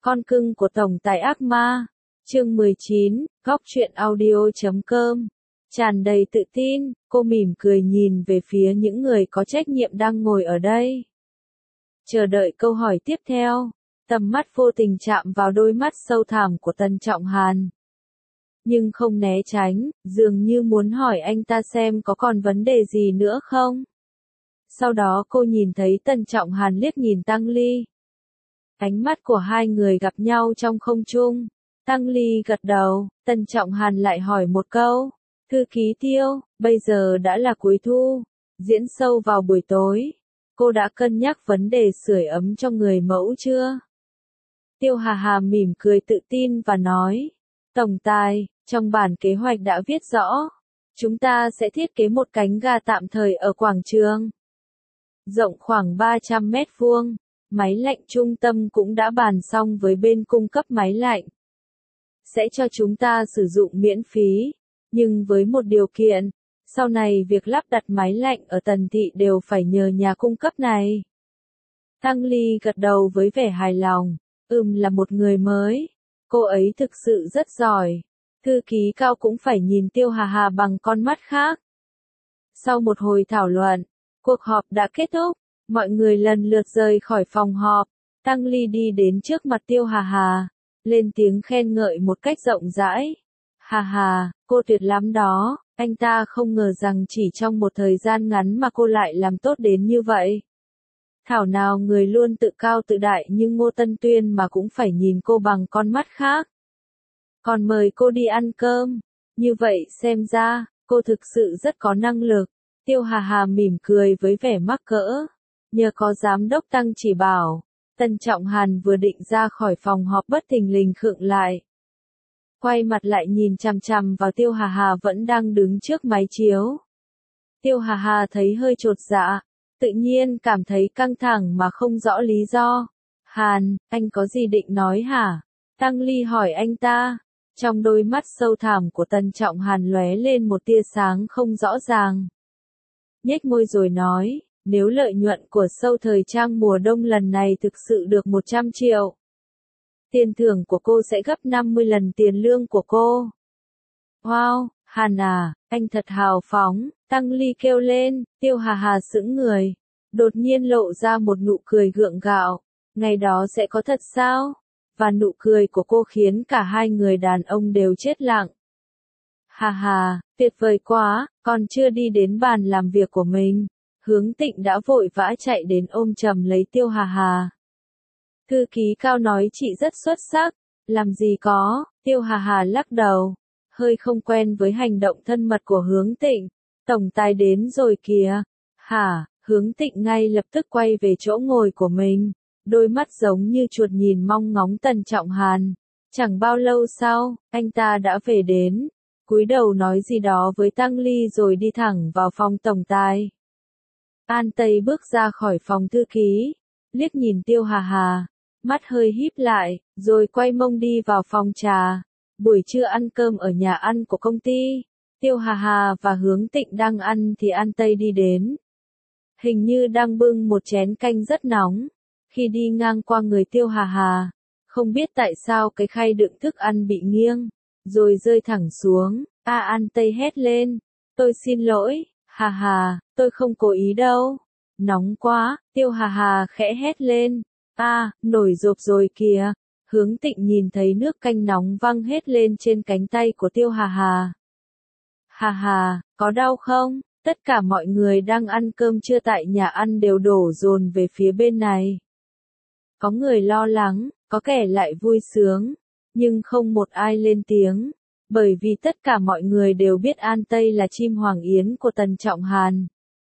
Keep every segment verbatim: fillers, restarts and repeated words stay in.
Con cưng của tổng tài ác ma. Chương mười chín, góc truyện audio chấm com. Tràn đầy tự tin, cô mỉm cười nhìn về phía những người có trách nhiệm đang ngồi ở đây. Chờ đợi câu hỏi tiếp theo, tầm mắt vô tình chạm vào đôi mắt sâu thẳm của Tần Trọng Hàn. Nhưng không né tránh, dường như muốn hỏi anh ta xem có còn vấn đề gì nữa không. Sau đó cô nhìn thấy Tần Trọng Hàn liếc nhìn Tăng Ly. Ánh mắt của hai người gặp nhau trong không trung. Tăng Ly gật đầu, Tần Trọng Hàn lại hỏi một câu. Thư ký Tiêu, bây giờ đã là cuối thu, diễn sâu vào buổi tối. Cô đã cân nhắc vấn đề sưởi ấm cho người mẫu chưa? Tiêu Hà Hà mỉm cười tự tin và nói. Tổng tài, trong bản kế hoạch đã viết rõ. Chúng ta sẽ thiết kế một cánh gà tạm thời ở quảng trường. Rộng khoảng ba trăm mét vuông. Máy lạnh trung tâm cũng đã bàn xong với bên cung cấp máy lạnh. Sẽ cho chúng ta sử dụng miễn phí, nhưng với một điều kiện, sau này việc lắp đặt máy lạnh ở Tần Thị đều phải nhờ nhà cung cấp này. Tăng Ly gật đầu với vẻ hài lòng, ừm là một người mới, cô ấy thực sự rất giỏi. Thư ký Cao cũng phải nhìn Tiêu Hà Hà bằng con mắt khác. Sau một hồi thảo luận, cuộc họp đã kết thúc. Mọi người lần lượt rời khỏi phòng họp, Tăng Ly đi đến trước mặt Tiêu Hà Hà, lên tiếng khen ngợi một cách rộng rãi. Hà Hà, cô tuyệt lắm đó, anh ta không ngờ rằng chỉ trong một thời gian ngắn mà cô lại làm tốt đến như vậy. Thảo nào người luôn tự cao tự đại như Ngô Tân Tuyên mà cũng phải nhìn cô bằng con mắt khác. Còn mời cô đi ăn cơm, như vậy xem ra, cô thực sự rất có năng lực. Tiêu Hà Hà mỉm cười với vẻ mắc cỡ. Nhờ có giám đốc Tăng chỉ bảo, Tần Trọng Hàn vừa định ra khỏi phòng họp bất thình lình khựng lại. Quay mặt lại nhìn chằm chằm vào Tiêu Hà Hà vẫn đang đứng trước máy chiếu. Tiêu Hà Hà thấy hơi chột dạ, tự nhiên cảm thấy căng thẳng mà không rõ lý do. Hàn, anh có gì định nói hả? Tăng Ly hỏi anh ta. Trong đôi mắt sâu thẳm của Tần Trọng Hàn lóe lên một tia sáng không rõ ràng. Nhếch môi rồi nói. Nếu lợi nhuận của show thời trang mùa đông lần này thực sự được một trăm triệu, tiền thưởng của cô sẽ gấp năm mươi lần tiền lương của cô. Wow, Hàn à, anh thật hào phóng, Tăng Ly kêu lên. Tiêu Hà Hà sững người, đột nhiên lộ ra một nụ cười gượng gạo. Ngày đó sẽ có thật sao? Và nụ cười của cô khiến cả hai người đàn ông đều chết lặng. Hà hà, tuyệt vời quá, còn chưa đi đến bàn làm việc của mình. Hướng Tịnh đã vội vã chạy đến ôm chầm lấy Tiêu Hà Hà. Thư ký Cao nói chị rất xuất sắc, làm gì có, Tiêu Hà Hà lắc đầu, hơi không quen với hành động thân mật của Hướng Tịnh. Tổng tài đến rồi kìa. Hả, Hướng Tịnh ngay lập tức quay về chỗ ngồi của mình, đôi mắt giống như chuột nhìn mong ngóng Tần Trọng Hàn. Chẳng bao lâu sau, anh ta đã về đến, cúi đầu nói gì đó với Tăng Ly rồi đi thẳng vào phòng tổng tài. An Tây bước ra khỏi phòng thư ký, liếc nhìn Tiêu Hà Hà, mắt hơi híp lại, rồi quay mông đi vào phòng trà. Buổi trưa ăn cơm ở nhà ăn của công ty, Tiêu Hà Hà và Hướng Tịnh đang ăn thì An Tây đi đến. Hình như đang bưng một chén canh rất nóng. Khi đi ngang qua người Tiêu Hà Hà, không biết tại sao cái khay đựng thức ăn bị nghiêng, rồi rơi thẳng xuống. A An Tây hét lên, tôi xin lỗi. Hà hà, tôi không cố ý đâu. Nóng quá, Tiêu Hà Hà khẽ hét lên. A, à, nổi rộp rồi kìa. Hướng Tịnh nhìn thấy nước canh nóng văng hết lên trên cánh tay của Tiêu Hà Hà. Hà hà, có đau không? Tất cả mọi người đang ăn cơm trưa tại nhà ăn đều đổ dồn về phía bên này. Có người lo lắng, có kẻ lại vui sướng, nhưng không một ai lên tiếng. Bởi vì tất cả mọi người đều biết An Tây là chim hoàng yến của Tần Trọng Hàn.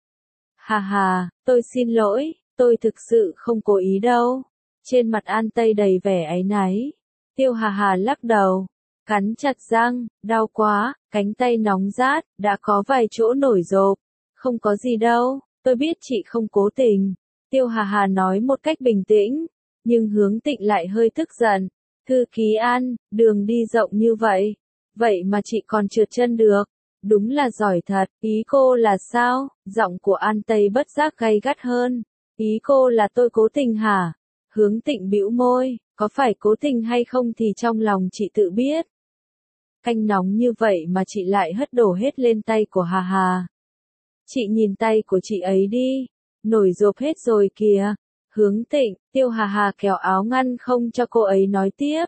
Hà hà, tôi xin lỗi, tôi thực sự không cố ý đâu. Trên mặt An Tây đầy vẻ áy náy. Tiêu Hà Hà lắc đầu, cắn chặt răng, đau quá, cánh tay nóng rát, đã có vài chỗ nổi rộp. Không có gì đâu, tôi biết chị không cố tình. Tiêu Hà Hà nói một cách bình tĩnh, nhưng Hướng Tịnh lại hơi tức giận. Thư ký An, đường đi rộng như vậy. Vậy mà chị còn trượt chân được. Đúng là giỏi thật. Ý cô là sao? Giọng của An Tây bất giác gay gắt hơn. Ý cô là tôi cố tình hả? Hướng Tịnh bĩu môi, có phải cố tình hay không thì trong lòng chị tự biết. Canh nóng như vậy mà chị lại hất đổ hết lên tay của Hà Hà. Chị nhìn tay của chị ấy đi, nổi rộp hết rồi kìa. Hướng Tịnh, Tiêu Hà Hà kéo áo ngăn không cho cô ấy nói tiếp.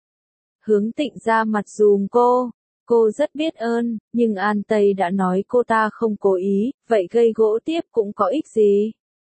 Hướng Tịnh ra mặt giùm cô, cô rất biết ơn, nhưng An Tây đã nói cô ta không cố ý, vậy gây gỗ tiếp cũng có ích gì.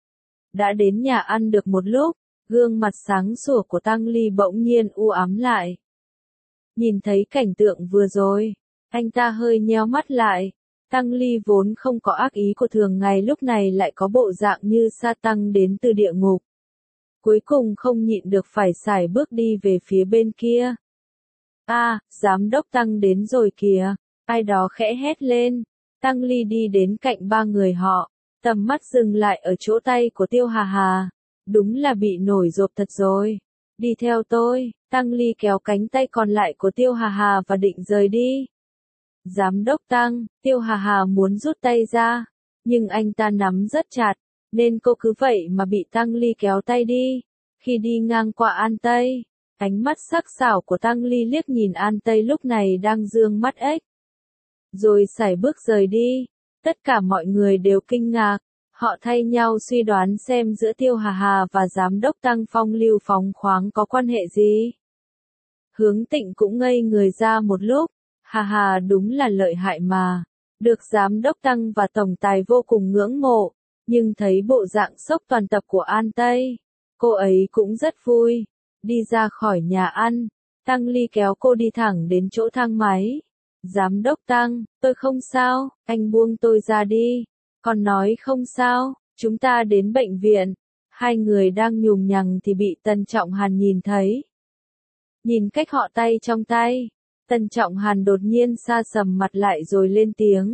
Đã đến nhà ăn được một lúc, gương mặt sáng sủa của Tăng Ly bỗng nhiên u ám lại. Nhìn thấy cảnh tượng vừa rồi, anh ta hơi nheo mắt lại. Tăng Ly vốn không có ác ý của thường ngày lúc này lại có bộ dạng như sa tăng đến từ địa ngục. Cuối cùng không nhịn được phải sải bước đi về phía bên kia. A, à, giám đốc Tăng đến rồi kìa, ai đó khẽ hét lên. Tăng Ly đi đến cạnh ba người họ, tầm mắt dừng lại ở chỗ tay của Tiêu Hà Hà. Đúng là bị nổi rộp thật rồi. Đi theo tôi, Tăng Ly kéo cánh tay còn lại của Tiêu Hà Hà và định rời đi. Giám đốc Tăng, Tiêu Hà Hà muốn rút tay ra, nhưng anh ta nắm rất chặt, nên cô cứ vậy mà bị Tăng Ly kéo tay đi. Khi đi ngang qua An Tây, ánh mắt sắc sảo của Tăng Ly liếc nhìn An Tây lúc này đang dương mắt ếch. Rồi sải bước rời đi, tất cả mọi người đều kinh ngạc, họ thay nhau suy đoán xem giữa Tiêu Hà Hà và giám đốc Tăng phong lưu phóng khoáng có quan hệ gì. Hướng Tịnh cũng ngây người ra một lúc. Hà Hà đúng là lợi hại mà, được giám đốc Tăng và tổng tài vô cùng ngưỡng mộ, nhưng thấy bộ dạng sốc toàn tập của An Tây, cô ấy cũng rất vui. Đi ra khỏi nhà ăn, Tăng Ly kéo cô đi thẳng đến chỗ thang máy. Giám đốc Tăng, tôi không sao, anh buông tôi ra đi. Còn nói không sao, chúng ta đến bệnh viện. Hai người đang nhùng nhằng thì bị Tần Trọng Hàn nhìn thấy. Nhìn cách họ tay trong tay. Tần Trọng Hàn đột nhiên sa sầm mặt lại rồi lên tiếng.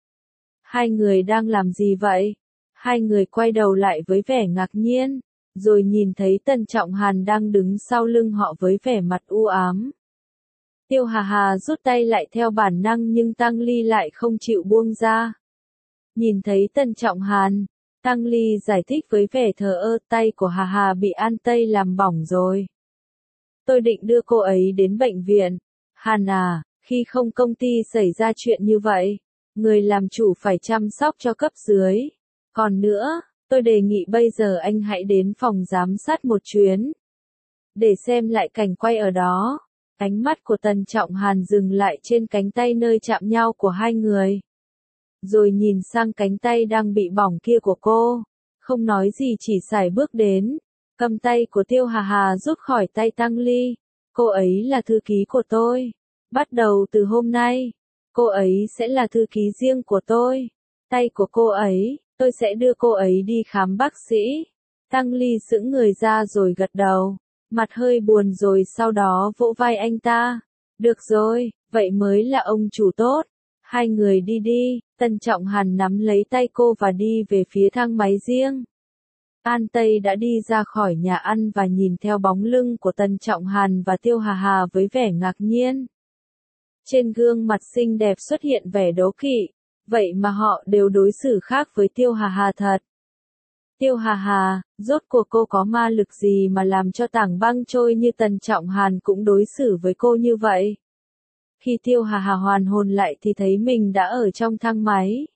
Hai người đang làm gì vậy? Hai người quay đầu lại với vẻ ngạc nhiên, rồi nhìn thấy Tần Trọng Hàn đang đứng sau lưng họ với vẻ mặt u ám. Tiêu Hà Hà rút tay lại theo bản năng nhưng Tăng Ly lại không chịu buông ra. Nhìn thấy Tần Trọng Hàn, Tăng Ly giải thích với vẻ thờ ơ, tay của Hà Hà bị An Tây làm bỏng rồi. Tôi định đưa cô ấy đến bệnh viện. Hàn à, khi không công ty xảy ra chuyện như vậy, người làm chủ phải chăm sóc cho cấp dưới. Còn nữa, tôi đề nghị bây giờ anh hãy đến phòng giám sát một chuyến, để xem lại cảnh quay ở đó. Ánh mắt của Tần Trọng Hàn dừng lại trên cánh tay nơi chạm nhau của hai người. Rồi nhìn sang cánh tay đang bị bỏng kia của cô, không nói gì chỉ sải bước đến, cầm tay của Tiêu Hà Hà rút khỏi tay Tăng Ly. Cô ấy là thư ký của tôi. Bắt đầu từ hôm nay, cô ấy sẽ là thư ký riêng của tôi. Tay của cô ấy, tôi sẽ đưa cô ấy đi khám bác sĩ. Tăng Ly sững người ra rồi gật đầu, mặt hơi buồn rồi sau đó vỗ vai anh ta. Được rồi, vậy mới là ông chủ tốt. Hai người đi đi, Tần Trọng Hàn nắm lấy tay cô và đi về phía thang máy riêng. An Tây đã đi ra khỏi nhà ăn và nhìn theo bóng lưng của Tần Trọng Hàn và Tiêu Hà Hà với vẻ ngạc nhiên. Trên gương mặt xinh đẹp xuất hiện vẻ đố kỵ, vậy mà họ đều đối xử khác với Tiêu Hà Hà thật. Tiêu Hà Hà, rốt cuộc cô có ma lực gì mà làm cho tảng băng trôi như Tần Trọng Hàn cũng đối xử với cô như vậy? Khi Tiêu Hà Hà hoàn hồn lại thì thấy mình đã ở trong thang máy.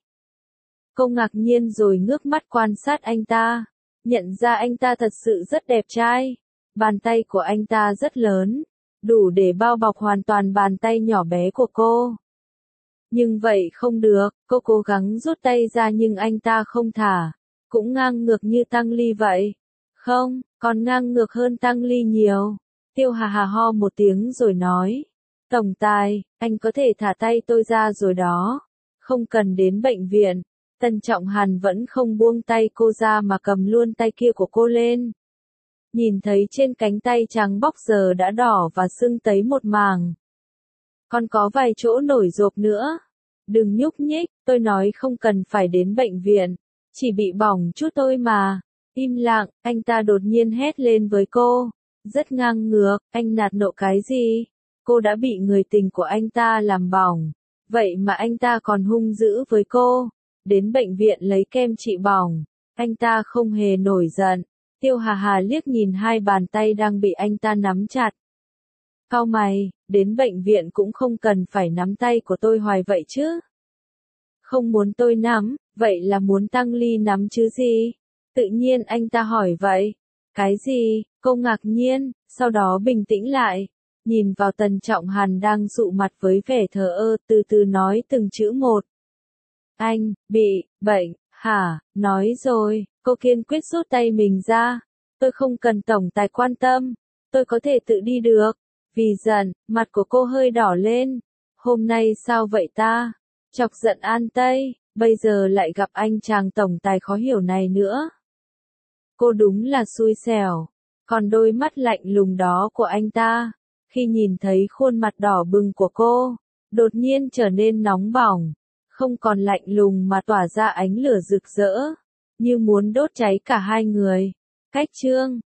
Cô ngạc nhiên rồi ngước mắt quan sát anh ta. Nhận ra anh ta thật sự rất đẹp trai. Bàn tay của anh ta rất lớn, đủ để bao bọc hoàn toàn bàn tay nhỏ bé của cô. Nhưng vậy không được, cô cố gắng rút tay ra nhưng anh ta không thả. Cũng ngang ngược như Tăng Ly vậy. Không, còn ngang ngược hơn Tăng Ly nhiều. Tiêu Hà Hà ho một tiếng rồi nói. Tổng tài, anh có thể thả tay tôi ra rồi đó. Không cần đến bệnh viện. Tần Trọng Hàn vẫn không buông tay cô ra mà cầm luôn tay kia của cô lên. Nhìn thấy trên cánh tay trắng bóc giờ đã đỏ và sưng tấy một mảng. Còn có vài chỗ nổi rộp nữa. Đừng nhúc nhích, tôi nói không cần phải đến bệnh viện. Chỉ bị bỏng chút thôi mà. Im lặng, anh ta đột nhiên hét lên với cô. Rất ngang ngược, anh nạt nộ cái gì? Cô đã bị người tình của anh ta làm bỏng. Vậy mà anh ta còn hung dữ với cô. Đến bệnh viện lấy kem trị bỏng. Anh ta không hề nổi giận. Tiêu Hà Hà liếc nhìn hai bàn tay đang bị anh ta nắm chặt. Cau mày, đến bệnh viện cũng không cần phải nắm tay của tôi hoài vậy chứ. Không muốn tôi nắm, vậy là muốn Tăng Ly nắm chứ gì? Tự nhiên anh ta hỏi vậy. Cái gì? Cô ngạc nhiên, sau đó bình tĩnh lại. Nhìn vào Tần Trọng Hàn đang dụ mặt với vẻ thờ ơ, từ từ nói từng chữ một. Anh, bị, bệnh, hả, nói rồi, cô kiên quyết rút tay mình ra. Tôi không cần tổng tài quan tâm, tôi có thể tự đi được. Vì giận, mặt của cô hơi đỏ lên. Hôm nay sao vậy ta? Chọc giận An Tây, bây giờ lại gặp anh chàng tổng tài khó hiểu này nữa. Cô đúng là xui xẻo. Còn đôi mắt lạnh lùng đó của anh ta, khi nhìn thấy khuôn mặt đỏ bừng của cô, đột nhiên trở nên nóng bỏng, không còn lạnh lùng mà tỏa ra ánh lửa rực rỡ, như muốn đốt cháy cả hai người. Cách chương